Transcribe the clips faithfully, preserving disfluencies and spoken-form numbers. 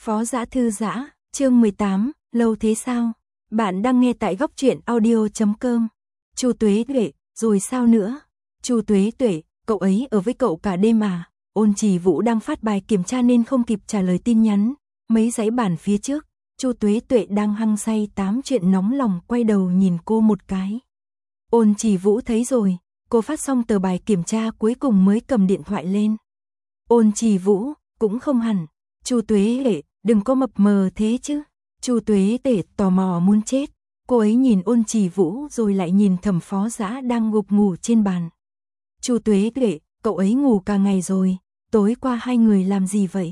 Phó Dã Thư Giã, chương mười tám, lâu thế sao? Bạn đang nghe tại góc truyện audio chấm com. Chu Tuế Tuệ, rồi sao nữa? Chu Tuế Tuệ, cậu ấy ở với cậu cả đêm à? Ôn Trì Vũ đang phát bài kiểm tra nên không kịp trả lời tin nhắn. Mấy dãy bản phía trước, Chu Tuế Tuệ đang hăng say tám chuyện nóng lòng quay đầu nhìn cô một cái. Ôn Trì Vũ thấy rồi, cô phát xong tờ bài kiểm tra cuối cùng mới cầm điện thoại lên. Ôn Trì Vũ, cũng không hẳn. Chu Tuế Tuệ, đừng có mập mờ thế chứ. Chu Tuế Tuệ tò mò muốn chết. Cô ấy nhìn Ôn Trì Vũ rồi lại nhìn Thẩm Phó Dã đang gục ngủ trên bàn. Chu Tuế Tuệ, cậu ấy ngủ cả ngày rồi, tối qua hai người làm gì vậy?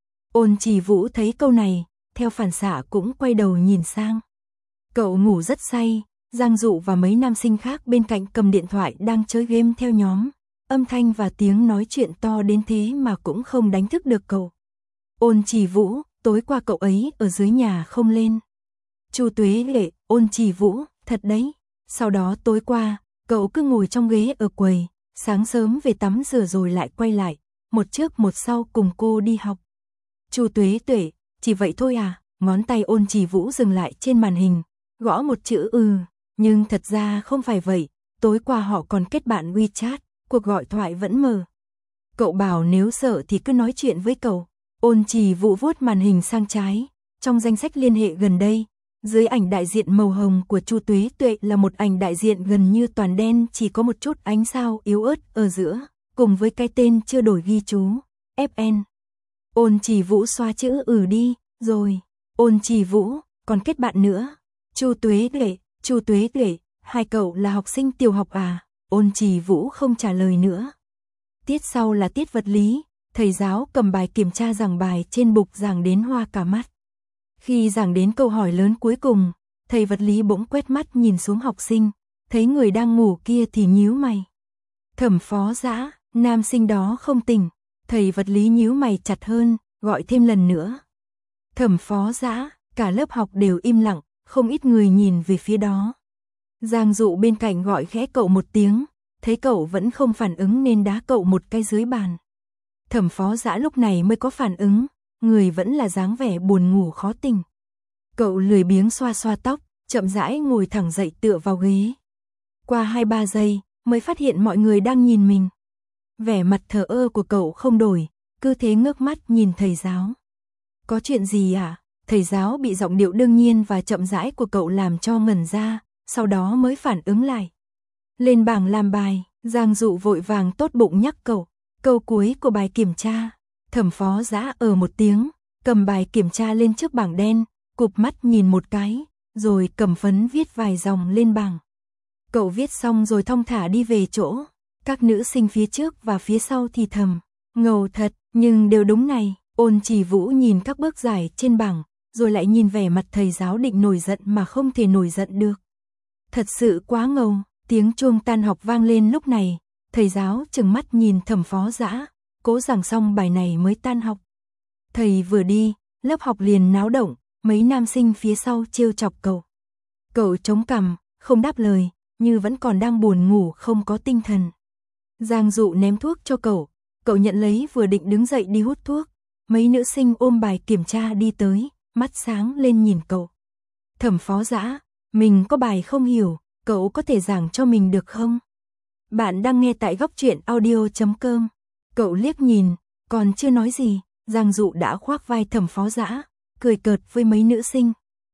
Ôn Trì Vũ thấy câu này, theo phản xạ cũng quay đầu nhìn sang. Cậu ngủ rất say, Giang Dụ và mấy nam sinh khác bên cạnh cầm điện thoại đang chơi game theo nhóm. Âm thanh và tiếng nói chuyện to đến thế mà cũng không đánh thức được cậu. Ôn Trì Vũ, tối qua cậu ấy ở dưới nhà không lên. Chu Tuế Tuệ, Ôn Trì Vũ, thật đấy. Sau đó tối qua, cậu cứ ngồi trong ghế ở quầy, sáng sớm về tắm rửa rồi lại quay lại, một trước một sau cùng cô đi học. Chu Tuế Tuệ, chỉ vậy thôi à? Ngón tay Ôn Trì Vũ dừng lại trên màn hình, gõ một chữ ừ, nhưng thật ra không phải vậy, tối qua họ còn kết bạn WeChat, cuộc gọi thoại vẫn mở. Cậu bảo nếu sợ thì cứ nói chuyện với cậu. Ôn Trì Vũ vuốt màn hình sang trái, trong danh sách liên hệ gần đây, dưới ảnh đại diện màu hồng của Chu Tuế Tuệ là một ảnh đại diện gần như toàn đen, chỉ có một chút ánh sao yếu ớt ở giữa, cùng với cái tên chưa đổi ghi chú, ép en. Ôn Trì Vũ xoa chữ ừ đi, rồi. Ôn Trì Vũ, còn kết bạn nữa. Chu Tuế Tuệ, Chu Tuế Tuệ, hai cậu là học sinh tiểu học à? Ôn Trì Vũ không trả lời nữa. Tiết sau là tiết vật lý, thầy giáo cầm bài kiểm tra giảng bài trên bục giảng đến hoa cả mắt. Khi giảng đến câu hỏi lớn cuối cùng, thầy vật lý bỗng quét mắt nhìn xuống học sinh, thấy người đang ngủ kia thì nhíu mày. Thẩm Phó Dã, nam sinh đó không tỉnh, thầy vật lý nhíu mày chặt hơn, gọi thêm lần nữa. Thẩm Phó Dã, cả lớp học đều im lặng, không ít người nhìn về phía đó. Giang Dụ bên cạnh gọi khẽ cậu một tiếng, thấy cậu vẫn không phản ứng nên đá cậu một cái dưới bàn. Thẩm Phó Dã lúc này mới có phản ứng, người vẫn là dáng vẻ buồn ngủ khó tỉnh. Cậu lười biếng xoa xoa tóc, chậm rãi ngồi thẳng dậy tựa vào ghế. Qua hai ba giây, mới phát hiện mọi người đang nhìn mình. Vẻ mặt thờ ơ của cậu không đổi, cứ thế ngước mắt nhìn thầy giáo. Có chuyện gì à? Thầy giáo bị giọng điệu đương nhiên và chậm rãi của cậu làm cho ngẩn ra, sau đó mới phản ứng lại. Lên bảng làm bài, Giang Dụ vội vàng tốt bụng nhắc cậu. Câu cuối của bài kiểm tra, Thẩm Phó Dã ở một tiếng, cầm bài kiểm tra lên trước bảng đen, cụp mắt nhìn một cái, rồi cầm phấn viết vài dòng lên bảng. Cậu viết xong rồi thong thả đi về chỗ, các nữ sinh phía trước và phía sau thì thầm, ngầu thật, nhưng đều đúng này. Ôn Trì Vũ nhìn các bước giải trên bảng, rồi lại nhìn vẻ mặt thầy giáo định nổi giận mà không thể nổi giận được. Thật sự quá ngầu, tiếng chuông tan học vang lên lúc này. Thầy giáo trừng mắt nhìn Thẩm Phó Dã, cố giảng xong bài này mới tan học. Thầy vừa đi, lớp học liền náo động, mấy nam sinh phía sau trêu chọc cậu. Cậu chống cằm, không đáp lời, như vẫn còn đang buồn ngủ không có tinh thần. Giang Dụ ném thuốc cho cậu, cậu nhận lấy vừa định đứng dậy đi hút thuốc. Mấy nữ sinh ôm bài kiểm tra đi tới, mắt sáng lên nhìn cậu. Thẩm Phó Dã, mình có bài không hiểu, cậu có thể giảng cho mình được không? Bạn đang nghe tại góc truyện audio chấm com. Cậu liếc nhìn, còn chưa nói gì, Giang Dụ đã khoác vai Thẩm Phó Dã, cười cợt với mấy nữ sinh.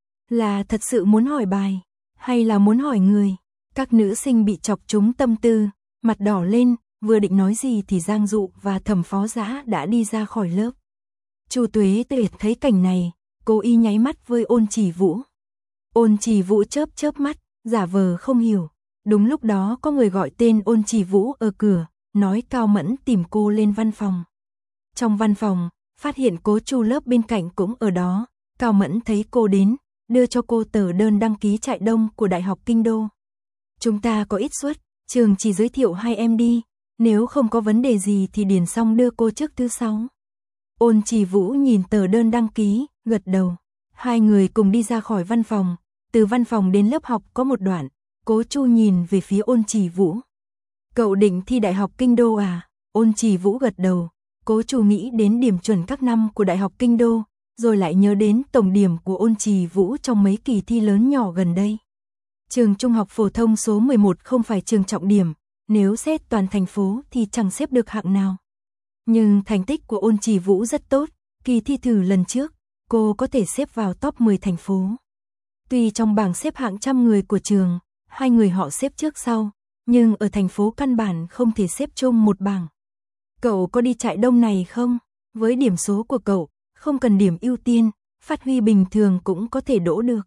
Là thật sự muốn hỏi bài, hay là muốn hỏi người? Các nữ sinh bị chọc trúng tâm tư, mặt đỏ lên, vừa định nói gì thì Giang Dụ và Thẩm Phó Dã đã đi ra khỏi lớp. Chu Tuế Tuệ thấy cảnh này, cô y nháy mắt với Ôn Trì Vũ. Ôn Trì Vũ chớp chớp mắt, giả vờ không hiểu. Đúng lúc đó có người gọi tên Ôn Trì Vũ ở cửa, nói Cao Mẫn tìm cô lên văn phòng. Trong văn phòng, phát hiện Cố Chu lớp bên cạnh cũng ở đó, Cao Mẫn thấy cô đến, đưa cho cô tờ đơn đăng ký trại đông của Đại học Kinh Đô. Chúng ta có ít suất, trường chỉ giới thiệu hai em đi, nếu không có vấn đề gì thì điền xong đưa cô trước thứ sáu. Ôn Trì Vũ nhìn tờ đơn đăng ký, gật đầu. Hai người cùng đi ra khỏi văn phòng, từ văn phòng đến lớp học có một đoạn. Cố Chu nhìn về phía Ôn Trì Vũ. Cậu định thi Đại học Kinh Đô à? Ôn Trì Vũ gật đầu. Cố Chu nghĩ đến điểm chuẩn các năm của Đại học Kinh Đô, rồi lại nhớ đến tổng điểm của Ôn Trì Vũ trong mấy kỳ thi lớn nhỏ gần đây. Trường trung học phổ thông số mười một không phải trường trọng điểm, nếu xét toàn thành phố thì chẳng xếp được hạng nào. Nhưng thành tích của Ôn Trì Vũ rất tốt, kỳ thi thử lần trước, cô có thể xếp vào top mười thành phố. Tuy trong bảng xếp hạng trăm người của trường, hai người họ xếp trước sau, nhưng ở thành phố căn bản không thể xếp chung một bảng. Cậu có đi trại đông này không? Với điểm số của cậu, không cần điểm ưu tiên, phát huy bình thường cũng có thể đỗ được.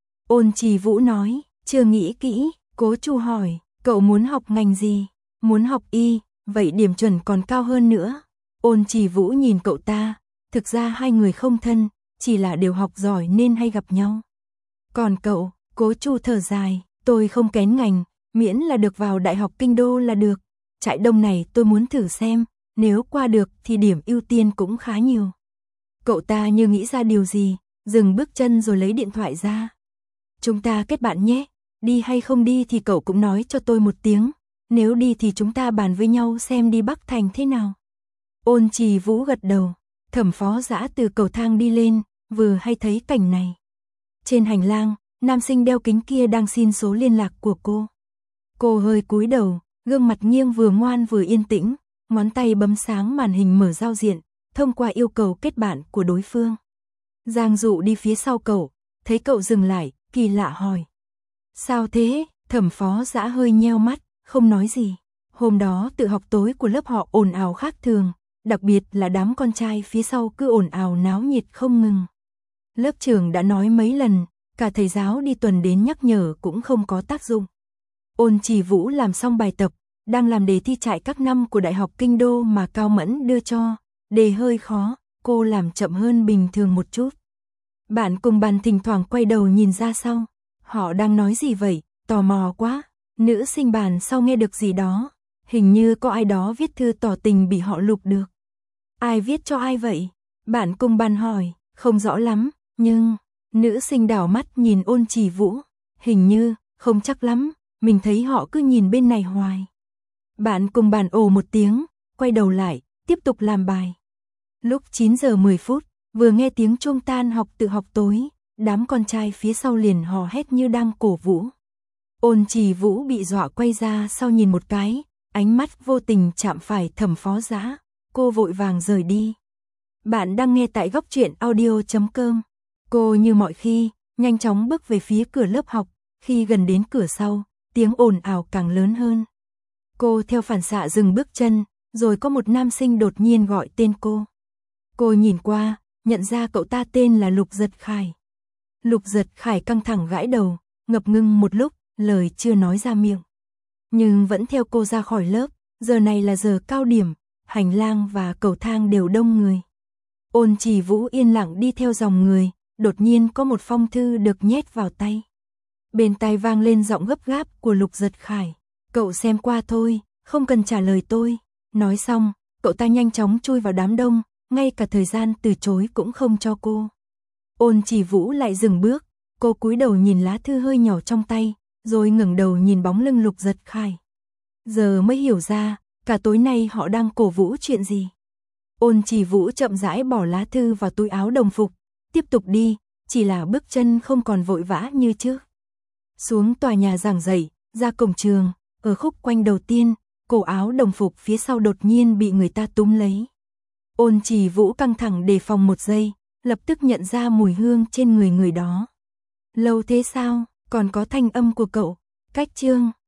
Ôn Trì Vũ nói, chưa nghĩ kỹ, Cố Chu hỏi, cậu muốn học ngành gì? Muốn học y, vậy điểm chuẩn còn cao hơn nữa. Ôn Trì Vũ nhìn cậu ta, thực ra hai người không thân, chỉ là đều học giỏi nên hay gặp nhau. Còn cậu, Cố Chu thở dài, tôi không kén ngành, miễn là được vào Đại học Kinh Đô là được. Trại đông này tôi muốn thử xem, nếu qua được thì điểm ưu tiên cũng khá nhiều. Cậu ta như nghĩ ra điều gì, dừng bước chân rồi lấy điện thoại ra. Chúng ta kết bạn nhé, đi hay không đi thì cậu cũng nói cho tôi một tiếng, nếu đi thì chúng ta bàn với nhau xem đi Bắc Thành thế nào. Ôn Trì Vũ gật đầu, Thẩm Phó Dã từ cầu thang đi lên, vừa hay thấy cảnh này. Trên hành lang, nam sinh đeo kính kia đang xin số liên lạc của cô. Cô hơi cúi đầu, gương mặt nghiêng vừa ngoan vừa yên tĩnh, ngón tay bấm sáng màn hình mở giao diện, thông qua yêu cầu kết bạn của đối phương. Giang Dụ đi phía sau cậu, thấy cậu dừng lại, kỳ lạ hỏi. Sao thế? Thẩm Phó Dã hơi nheo mắt, không nói gì. Hôm đó tự học tối của lớp họ ồn ào khác thường, đặc biệt là đám con trai phía sau cứ ồn ào náo nhiệt không ngừng. Lớp trưởng đã nói mấy lần, cả thầy giáo đi tuần đến nhắc nhở cũng không có tác dụng. Ôn Trì Vũ làm xong bài tập, đang làm đề thi trại các năm của Đại học Kinh Đô mà Cao Mẫn đưa cho. Đề hơi khó, cô làm chậm hơn bình thường một chút. Bạn cùng bàn thỉnh thoảng quay đầu nhìn ra sau. Họ đang nói gì vậy? Tò mò quá. Nữ sinh bàn sau nghe được gì đó. Hình như có ai đó viết thư tỏ tình bị họ lục được. Ai viết cho ai vậy? Bạn cùng bàn hỏi, không rõ lắm, nhưng... Nữ sinh đảo mắt nhìn Ôn Trì Vũ. Hình như, không chắc lắm, mình thấy họ cứ nhìn bên này hoài. Bạn cùng bàn ồ một tiếng, quay đầu lại, tiếp tục làm bài. Lúc chín giờ mười phút, vừa nghe tiếng chuông tan học tự học tối, đám con trai phía sau liền hò hét như đang cổ vũ. Ôn Trì Vũ bị dọa quay ra sau nhìn một cái, ánh mắt vô tình chạm phải Thẩm Phó Dã, cô vội vàng rời đi. Bạn đang nghe tại góc truyện audio chấm com. Cô như mọi khi, nhanh chóng bước về phía cửa lớp học, khi gần đến cửa sau, tiếng ồn ào càng lớn hơn. Cô theo phản xạ dừng bước chân, rồi có một nam sinh đột nhiên gọi tên cô. Cô nhìn qua, nhận ra cậu ta tên là Lục Giật Khải. Lục Giật Khải căng thẳng gãi đầu, ngập ngừng một lúc, lời chưa nói ra miệng. Nhưng vẫn theo cô ra khỏi lớp, giờ này là giờ cao điểm, hành lang và cầu thang đều đông người. Ôn Trì Vũ yên lặng đi theo dòng người, đột nhiên có một phong thư được nhét vào tay. Bên tai vang lên giọng gấp gáp của Lục Giật Khải. Cậu xem qua thôi, không cần trả lời tôi. Nói xong, cậu ta nhanh chóng chui vào đám đông, ngay cả thời gian từ chối cũng không cho cô. Ôn Trì Vũ lại dừng bước, cô cúi đầu nhìn lá thư hơi nhỏ trong tay, rồi ngẩng đầu nhìn bóng lưng Lục Giật Khải. Giờ mới hiểu ra, cả tối nay họ đang cổ vũ chuyện gì. Ôn Trì Vũ chậm rãi bỏ lá thư vào túi áo đồng phục, tiếp tục đi, chỉ là bước chân không còn vội vã như trước. Xuống tòa nhà giảng dạy, ra cổng trường, ở khúc quanh đầu tiên, cổ áo đồng phục phía sau đột nhiên bị người ta túm lấy. Ôn Trì Vũ căng thẳng đề phòng một giây, lập tức nhận ra mùi hương trên người người đó. Lâu thế sao, còn có thanh âm của cậu, cách chương.